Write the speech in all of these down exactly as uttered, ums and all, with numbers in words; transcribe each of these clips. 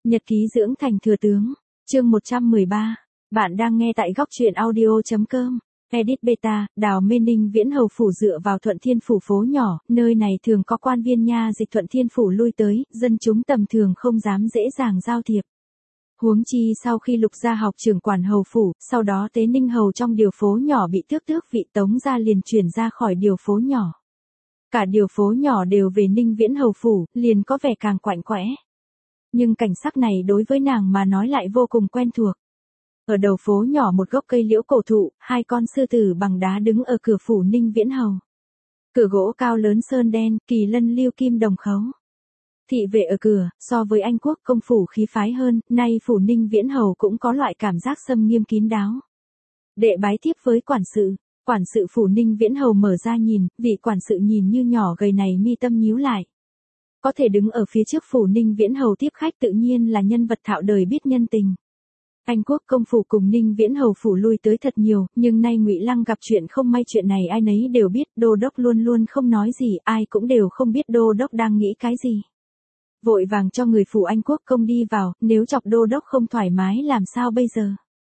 Nhật ký dưỡng thành thừa tướng, chương một trăm mười ba. Bạn đang nghe tại góc truyện audio chấm com. Edit beta, đào Mê Ninh Viễn Hầu phủ dựa vào Thuận Thiên phủ phố nhỏ, nơi này thường có quan viên nha dịch Thuận Thiên phủ lui tới, dân chúng tầm thường không dám dễ dàng giao thiệp. Huống chi sau khi Lục Gia học trưởng quản hầu phủ, sau đó Tế Ninh hầu trong điều phố nhỏ bị tước tước vị, Tống gia liền chuyển ra khỏi điều phố nhỏ. Cả điều phố nhỏ đều về Ninh Viễn hầu phủ, liền có vẻ càng quạnh quẽ. Nhưng cảnh sắc này đối với nàng mà nói lại vô cùng quen thuộc. Ở đầu phố nhỏ một gốc cây liễu cổ thụ, hai con sư tử bằng đá đứng ở cửa phủ Ninh Viễn hầu. Cửa gỗ cao lớn sơn đen, kỳ lân lưu kim đồng khấu. Thị vệ ở cửa, so với Anh quốc công phủ khí phái hơn, nay phủ Ninh Viễn hầu cũng có loại cảm giác xâm nghiêm kín đáo. Đệ bái tiếp với quản sự, quản sự phủ Ninh Viễn hầu mở ra nhìn, vị quản sự nhìn như nhỏ gầy này mi tâm nhíu lại. Có thể đứng ở phía trước phủ Ninh Viễn hầu tiếp khách tự nhiên là nhân vật thạo đời biết nhân tình. Anh quốc công phủ cùng Ninh Viễn hầu phủ lui tới thật nhiều, nhưng nay Ngụy Lăng gặp chuyện không may, chuyện này ai nấy đều biết, đô đốc luôn luôn không nói gì, ai cũng đều không biết đô đốc đang nghĩ cái gì. Vội vàng cho người phủ Anh quốc công đi vào, nếu chọc đô đốc không thoải mái làm sao bây giờ?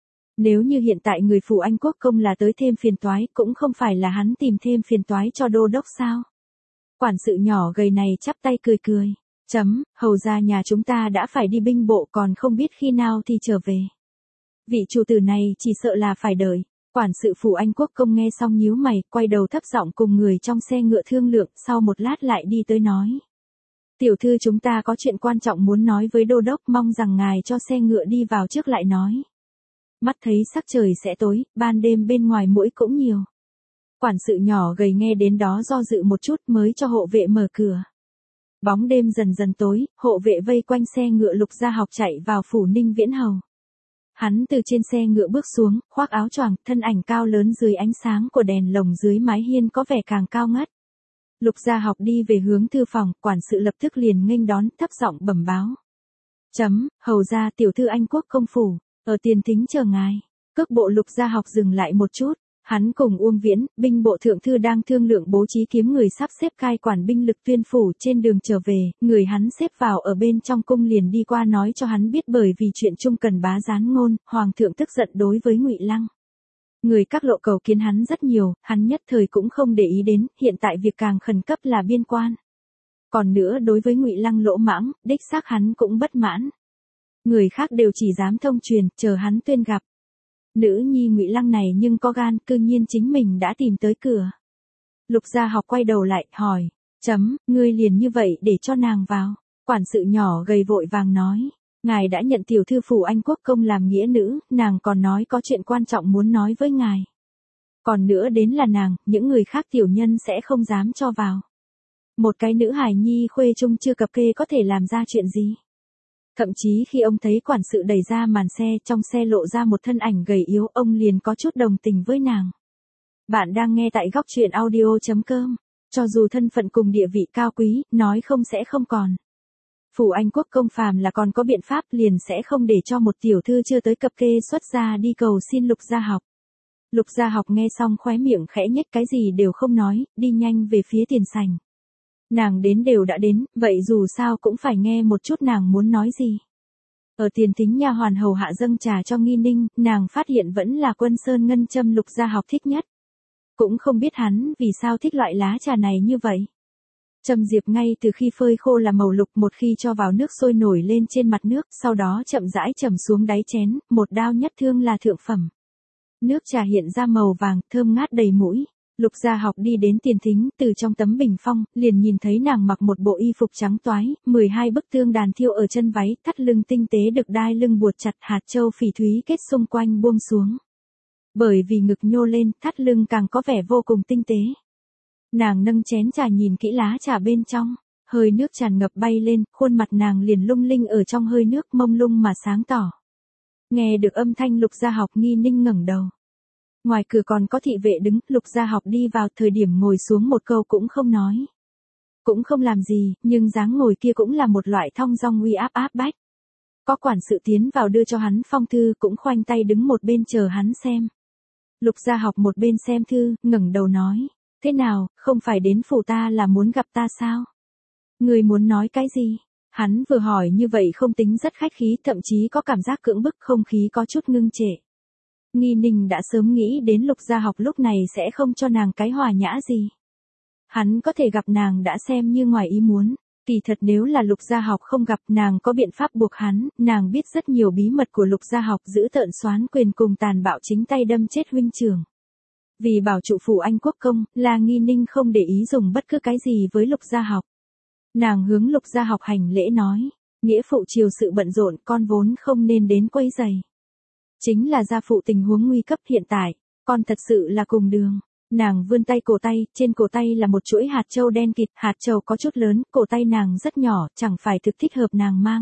Nếu như hiện tại người phủ Anh quốc công là tới thêm phiền toái, cũng không phải là hắn tìm thêm phiền toái cho đô đốc sao? Quản sự nhỏ gầy này chắp tay cười cười, chấm, hầu ra nhà chúng ta đã phải đi binh bộ, còn không biết khi nào thì trở về. Vị chủ tử này chỉ sợ là phải đợi. Quản sự phủ Anh quốc công nghe xong nhíu mày, quay đầu thấp giọng cùng người trong xe ngựa thương lượng, sau một lát lại đi tới nói. Tiểu thư, chúng ta có chuyện quan trọng muốn nói với đô đốc, mong rằng ngài cho xe ngựa đi vào trước lại nói. Mắt thấy sắc trời sẽ tối, ban đêm bên ngoài muỗi cũng nhiều. Quản sự nhỏ gầy nghe đến đó do dự một chút mới cho hộ vệ mở cửa. Bóng đêm dần dần tối, hộ vệ vây quanh xe ngựa Lục Gia học chạy vào phủ Ninh Viễn hầu. Hắn từ trên xe ngựa bước xuống, khoác áo choàng, thân ảnh cao lớn dưới ánh sáng của đèn lồng dưới mái hiên có vẻ càng cao ngất. Lục Gia học đi về hướng thư phòng, quản sự lập tức liền nghênh đón, thấp giọng bẩm báo. Chấm, hầu ra tiểu thư Anh quốc công phủ, ở tiền thính chờ ngài. Cước bộ Lục Gia học dừng lại một chút. Hắn cùng Uông Viễn, binh bộ thượng thư đang thương lượng bố trí kiếm người sắp xếp cai quản binh lực Tuyên phủ. Trên đường trở về, người hắn xếp vào ở bên trong cung liền đi qua nói cho hắn biết, bởi vì chuyện chung cần bá gián ngôn, hoàng thượng tức giận đối với Ngụy Lăng. Người các lộ cầu kiến hắn rất nhiều, hắn nhất thời cũng không để ý đến, hiện tại việc càng khẩn cấp là biên quan. Còn nữa, đối với Ngụy Lăng lỗ mãng, đích xác hắn cũng bất mãn. Người khác đều chỉ dám thông truyền, chờ hắn tuyên gặp. Nữ nhi Ngụy Lăng này nhưng có gan, cư nhiên chính mình đã tìm tới cửa. Lục Gia học quay đầu lại, hỏi, chấm, ngươi liền như vậy để cho nàng vào. Quản sự nhỏ gầy vội vàng nói, ngài đã nhận tiểu thư phủ Anh quốc công làm nghĩa nữ, nàng còn nói có chuyện quan trọng muốn nói với ngài. Còn nữa đến là nàng, những người khác tiểu nhân sẽ không dám cho vào. Một cái nữ hài nhi khuê trung chưa cập kê có thể làm ra chuyện gì? Thậm chí khi ông thấy quản sự đẩy ra màn xe, trong xe lộ ra một thân ảnh gầy yếu, ông liền có chút đồng tình với nàng. Bạn đang nghe tại góc truyện audio chấm com. Cho dù thân phận cùng địa vị cao quý, nói không sẽ không còn. Phủ Anh quốc công phàm là còn có biện pháp, liền sẽ không để cho một tiểu thư chưa tới cập kê xuất gia đi cầu xin Lục Gia học. Lục Gia học nghe xong khóe miệng khẽ nhếch, cái gì đều không nói, đi nhanh về phía tiền sảnh. Nàng đến đều đã đến, vậy dù sao cũng phải nghe một chút nàng muốn nói gì. Ở tiền thính, nha hoàn hầu hạ dâng trà cho Nghi Ninh, nàng phát hiện vẫn là Quân Sơn ngân châm Lục Gia học thích nhất. Cũng không biết hắn vì sao thích loại lá trà này như vậy. Châm diệp ngay từ khi phơi khô là màu lục, một khi cho vào nước sôi nổi lên trên mặt nước, sau đó chậm rãi chầm xuống đáy chén, một đao nhất thương là thượng phẩm. Nước trà hiện ra màu vàng, thơm ngát đầy mũi. Lục Gia học đi đến tiền thính, từ trong tấm bình phong, liền nhìn thấy nàng mặc một bộ y phục trắng toái, mười hai bức tương đàn thiêu ở chân váy, thắt lưng tinh tế được đai lưng buộc chặt, hạt châu phỉ thúy kết xung quanh buông xuống. Bởi vì ngực nhô lên, thắt lưng càng có vẻ vô cùng tinh tế. Nàng nâng chén trà nhìn kỹ lá trà bên trong, hơi nước tràn ngập bay lên, khuôn mặt nàng liền lung linh ở trong hơi nước, mông lung mà sáng tỏ. Nghe được âm thanh Lục Gia học, Nghi Ninh ngẩng đầu. Ngoài cửa còn có thị vệ đứng, Lục Gia học đi vào, thời điểm ngồi xuống một câu cũng không nói. Cũng không làm gì, nhưng dáng ngồi kia cũng là một loại thong dong uy áp áp bách. Có quản sự tiến vào đưa cho hắn phong thư, cũng khoanh tay đứng một bên chờ hắn xem. Lục Gia học một bên xem thư, ngẩng đầu nói, thế nào, không phải đến phủ ta là muốn gặp ta sao? Người muốn nói cái gì? Hắn vừa hỏi như vậy không tính rất khách khí, thậm chí có cảm giác cưỡng bức, không khí có chút ngưng trệ. Nghi Ninh đã sớm nghĩ đến Lục Gia Học lúc này sẽ không cho nàng cái hòa nhã gì. Hắn có thể gặp nàng đã xem như ngoài ý muốn. Kỳ thật nếu là Lục Gia Học không gặp, nàng có biện pháp buộc hắn, nàng biết rất nhiều bí mật của Lục Gia Học, giữ tợn soán quyền cùng tàn bạo chính tay đâm chết huynh trưởng. Vì bảo trụ phủ Anh quốc công, là Nghi Ninh không để ý dùng bất cứ cái gì với Lục Gia Học. Nàng hướng Lục Gia Học hành lễ nói, nghĩa phụ chiều sự bận rộn, con vốn không nên đến quấy rầy. Chính là gia phụ tình huống nguy cấp hiện tại, con thật sự là cùng đường. Nàng vươn tay cổ tay, trên cổ tay là một chuỗi hạt châu đen kịt, hạt châu có chút lớn, cổ tay nàng rất nhỏ, chẳng phải thực thích hợp nàng mang.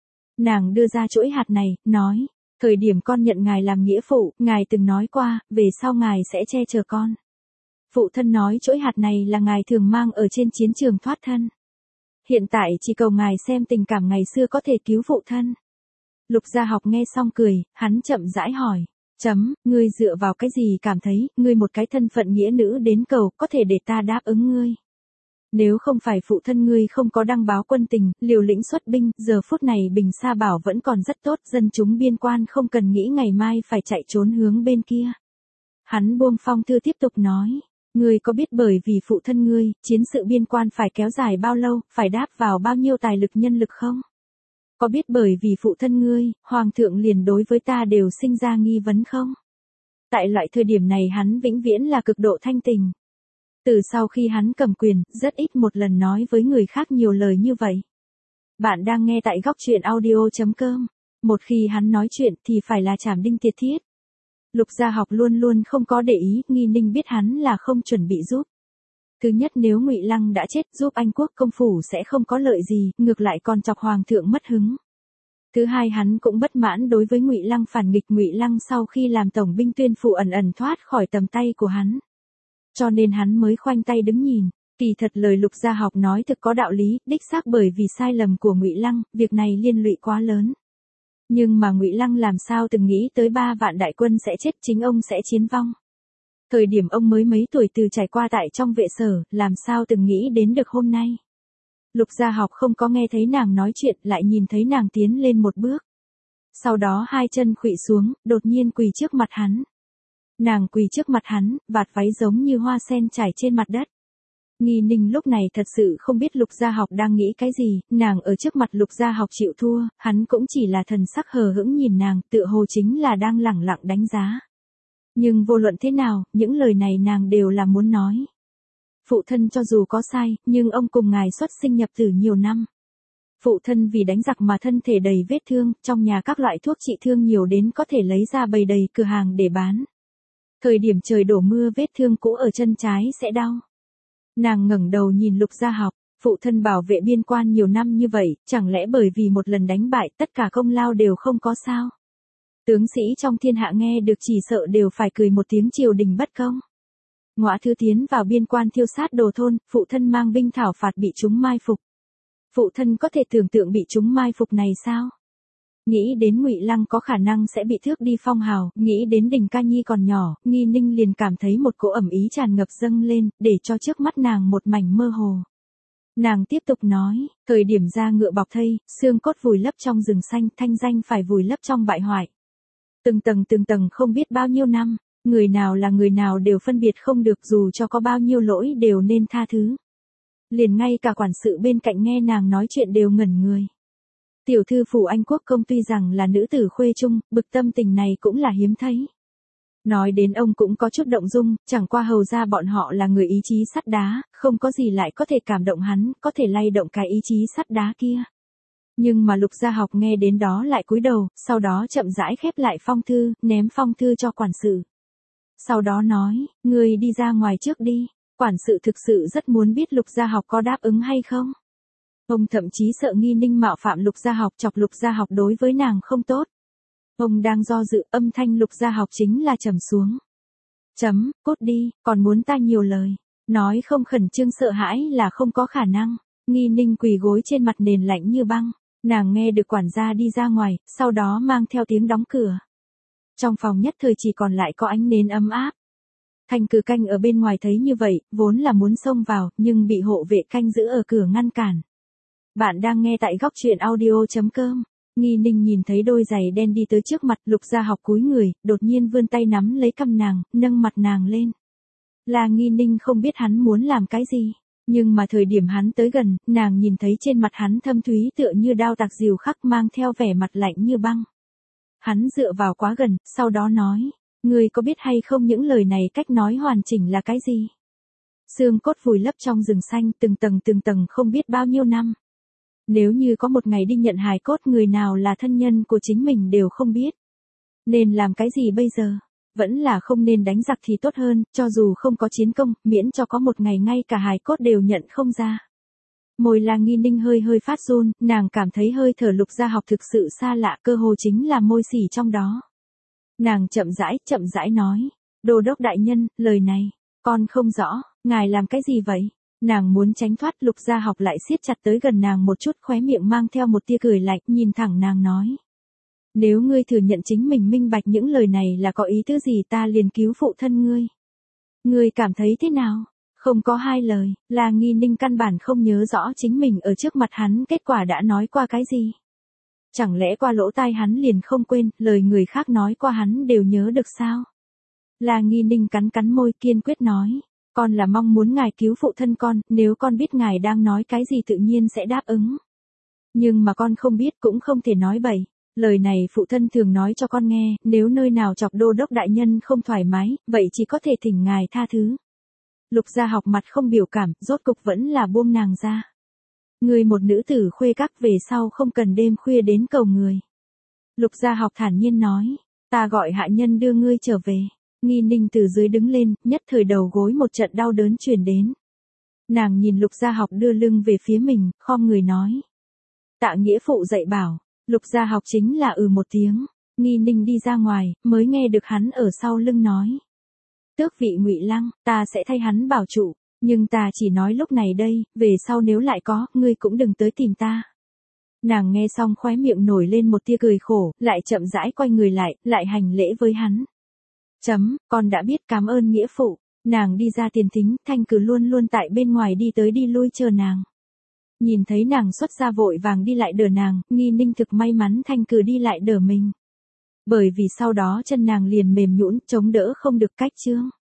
Nàng đưa ra chuỗi hạt này, nói, thời điểm con nhận ngài làm nghĩa phụ, ngài từng nói qua, về sau ngài sẽ che chở con. Phụ thân nói chuỗi hạt này là ngài thường mang ở trên chiến trường thoát thân. Hiện tại chỉ cầu ngài xem tình cảm ngày xưa có thể cứu phụ thân. Lục Gia Học nghe xong cười, hắn chậm rãi hỏi. Chấm, ngươi dựa vào cái gì cảm thấy, ngươi một cái thân phận nghĩa nữ đến cầu, có thể để ta đáp ứng ngươi. Nếu không phải phụ thân ngươi không có đăng báo quân tình, liều lĩnh xuất binh, giờ phút này Bình Sa Bảo vẫn còn rất tốt, dân chúng biên quan không cần nghĩ ngày mai phải chạy trốn hướng bên kia. Hắn buông phong thư tiếp tục nói, ngươi có biết bởi vì phụ thân ngươi, chiến sự biên quan phải kéo dài bao lâu, phải đáp vào bao nhiêu tài lực nhân lực không? Có biết bởi vì phụ thân ngươi, hoàng thượng liền đối với ta đều sinh ra nghi vấn không? Tại loại thời điểm này hắn vĩnh viễn là cực độ thanh tình. Từ sau khi hắn cầm quyền, rất ít một lần nói với người khác nhiều lời như vậy. Bạn đang nghe tại góc truyện audio chấm com. Một khi hắn nói chuyện thì phải là trảm đinh tiệt thiết. Lục Gia Học luôn luôn không có để ý, Nghi Ninh biết hắn là không chuẩn bị giúp. Thứ nhất, nếu Ngụy Lăng đã chết, giúp Anh quốc công phủ sẽ không có lợi gì, ngược lại còn chọc hoàng thượng mất hứng. Thứ hai, hắn cũng bất mãn đối với Ngụy Lăng phản nghịch, Ngụy Lăng sau khi làm tổng binh tuyên phủ ẩn ẩn thoát khỏi tầm tay của hắn. Cho nên hắn mới khoanh tay đứng nhìn. Kỳ thật lời Lục Gia Học nói thực có đạo lý, đích xác bởi vì sai lầm của Ngụy Lăng, việc này liên lụy quá lớn. Nhưng mà Ngụy Lăng làm sao từng nghĩ tới ba vạn đại quân sẽ chết, chính ông sẽ chiến vong. Thời điểm ông mới mấy tuổi từ trải qua tại trong vệ sở, làm sao từng nghĩ đến được hôm nay. Lục Gia Học không có nghe thấy nàng nói chuyện, lại nhìn thấy nàng tiến lên một bước. Sau đó hai chân khuỵu xuống, đột nhiên quỳ trước mặt hắn. Nàng quỳ trước mặt hắn, vạt váy giống như hoa sen trải trên mặt đất. Nghi Ninh lúc này thật sự không biết Lục Gia Học đang nghĩ cái gì, nàng ở trước mặt Lục Gia Học chịu thua, hắn cũng chỉ là thần sắc hờ hững nhìn nàng, tựa hồ chính là đang lẳng lặng đánh giá. Nhưng vô luận thế nào, những lời này nàng đều là muốn nói. Phụ thân cho dù có sai, nhưng ông cùng ngài xuất sinh nhập tử nhiều năm. Phụ thân vì đánh giặc mà thân thể đầy vết thương, trong nhà các loại thuốc trị thương nhiều đến có thể lấy ra bày đầy cửa hàng để bán. Thời điểm trời đổ mưa vết thương cũ ở chân trái sẽ đau. Nàng ngẩng đầu nhìn Lục Gia Học, phụ thân bảo vệ biên quan nhiều năm như vậy, chẳng lẽ bởi vì một lần đánh bại tất cả công lao đều không có sao? Tướng sĩ trong thiên hạ nghe được chỉ sợ đều phải cười một tiếng triều đình bất công. Ngõa Thư tiến vào biên quan thiêu sát đồ thôn, phụ thân mang binh thảo phạt bị chúng mai phục. Phụ thân có thể tưởng tượng bị chúng mai phục này sao? Nghĩ đến Ngụy Lăng có khả năng sẽ bị thước đi phong hào, nghĩ đến Đình Ca Nhi còn nhỏ, Nghi Ninh liền cảm thấy một cỗ ẩm ý tràn ngập dâng lên, để cho trước mắt nàng một mảnh mơ hồ. Nàng tiếp tục nói, thời điểm ra ngựa bọc thây, xương cốt vùi lấp trong rừng xanh, thanh danh phải vùi lấp trong bại hoại. Từng tầng từng tầng không biết bao nhiêu năm, người nào là người nào đều phân biệt không được, dù cho có bao nhiêu lỗi đều nên tha thứ. Liền ngay cả quản sự bên cạnh nghe nàng nói chuyện đều ngẩn người. Tiểu thư phủ Anh quốc công tuy rằng là nữ tử khuê trung, bực tâm tình này cũng là hiếm thấy. Nói đến ông cũng có chút động dung, chẳng qua hầu ra bọn họ là người ý chí sắt đá, không có gì lại có thể cảm động hắn, có thể lay động cái ý chí sắt đá kia. Nhưng mà Lục Gia Học nghe đến đó lại cúi đầu, sau đó chậm rãi khép lại phong thư, ném phong thư cho quản sự. Sau đó nói, ngươi đi ra ngoài trước đi, quản sự thực sự rất muốn biết Lục Gia Học có đáp ứng hay không. Ông thậm chí sợ Nghi Ninh mạo phạm Lục Gia Học, chọc Lục Gia Học đối với nàng không tốt. Ông đang do dự, âm thanh Lục Gia Học chính là trầm xuống. Chấm, cút đi, còn muốn ta nhiều lời. Nói không khẩn trương sợ hãi là không có khả năng. Nghi Ninh quỳ gối trên mặt nền lạnh như băng. Nàng nghe được quản gia đi ra ngoài, sau đó mang theo tiếng đóng cửa. Trong phòng nhất thời chỉ còn lại có ánh nến ấm áp. Thành cử canh ở bên ngoài thấy như vậy, vốn là muốn xông vào, nhưng bị hộ vệ canh giữ ở cửa ngăn cản. Bạn đang nghe tại góc truyện audio.com. Nghi Ninh nhìn thấy đôi giày đen đi tới trước mặt, Lục Gia Học cúi người, đột nhiên vươn tay nắm lấy cằm nàng, nâng mặt nàng lên. Là Nghi Ninh không biết hắn muốn làm cái gì, nhưng mà thời điểm hắn tới gần, nàng nhìn thấy trên mặt hắn thâm thúy tựa như đao tạc rìu khắc, mang theo vẻ mặt lạnh như băng. Hắn dựa vào quá gần, sau đó nói, ngươi có biết hay không những lời này cách nói hoàn chỉnh là cái gì? Xương cốt vùi lấp trong rừng xanh, từng tầng từng tầng không biết bao nhiêu năm. Nếu như có một ngày đi nhận hài cốt, người nào là thân nhân của chính mình đều không biết. Nên làm cái gì bây giờ? Vẫn là không nên đánh giặc thì tốt hơn, cho dù không có chiến công, miễn cho có một ngày ngay cả hài cốt đều nhận không ra. Môi là Nghi Ninh hơi hơi phát run, nàng cảm thấy hơi thở Lục Gia Học thực sự xa lạ, cơ hồ chính là môi xỉ trong đó. Nàng chậm rãi, chậm rãi nói, Đô đốc đại nhân, lời này, con không rõ, ngài làm cái gì vậy? Nàng muốn tránh thoát, Lục Gia Học lại siết chặt tới gần nàng một chút, khóe miệng mang theo một tia cười lạnh, nhìn thẳng nàng nói. Nếu ngươi thừa nhận chính mình minh bạch những lời này là có ý tứ gì, ta liền cứu phụ thân ngươi. Ngươi cảm thấy thế nào? Không có hai lời, là Nghi Ninh căn bản không nhớ rõ chính mình ở trước mặt hắn kết quả đã nói qua cái gì. Chẳng lẽ qua lỗ tai hắn liền không quên, lời người khác nói qua hắn đều nhớ được sao? Là Nghi Ninh cắn cắn môi, kiên quyết nói. Con là mong muốn ngài cứu phụ thân con, nếu con biết ngài đang nói cái gì tự nhiên sẽ đáp ứng. Nhưng mà con không biết cũng không thể nói bậy. Lời này phụ thân thường nói cho con nghe, nếu nơi nào chọc đô đốc đại nhân không thoải mái, vậy chỉ có thể thỉnh ngài tha thứ. Lục Gia Học mặt không biểu cảm, rốt cục vẫn là buông nàng ra. Người một nữ tử khuê các về sau không cần đêm khuya đến cầu người. Lục Gia Học thản nhiên nói, ta gọi hạ nhân đưa ngươi trở về. Nghi Ninh từ dưới đứng lên, nhất thời đầu gối một trận đau đớn truyền đến. Nàng nhìn Lục Gia Học đưa lưng về phía mình, khom người nói. Tạ nghĩa phụ dạy bảo, Lục Gia Học chính là ừ một tiếng. Nghi Ninh đi ra ngoài, mới nghe được hắn ở sau lưng nói. Tước vị Ngụy Lăng, ta sẽ thay hắn bảo trụ, nhưng ta chỉ nói lúc này đây, về sau nếu lại có, ngươi cũng đừng tới tìm ta. Nàng nghe xong khóe miệng nổi lên một tia cười khổ, lại chậm rãi quay người lại, lại hành lễ với hắn. Chấm, con đã biết, cảm ơn nghĩa phụ. Nàng đi ra tiền thính, Thanh Cử luôn luôn tại bên ngoài đi tới đi lui chờ nàng. Nhìn thấy nàng xuất ra vội vàng đi lại đỡ nàng, Nghi Ninh thực may mắn Thanh Cử đi lại đỡ mình. Bởi vì sau đó chân nàng liền mềm nhũn, chống đỡ không được cách chương.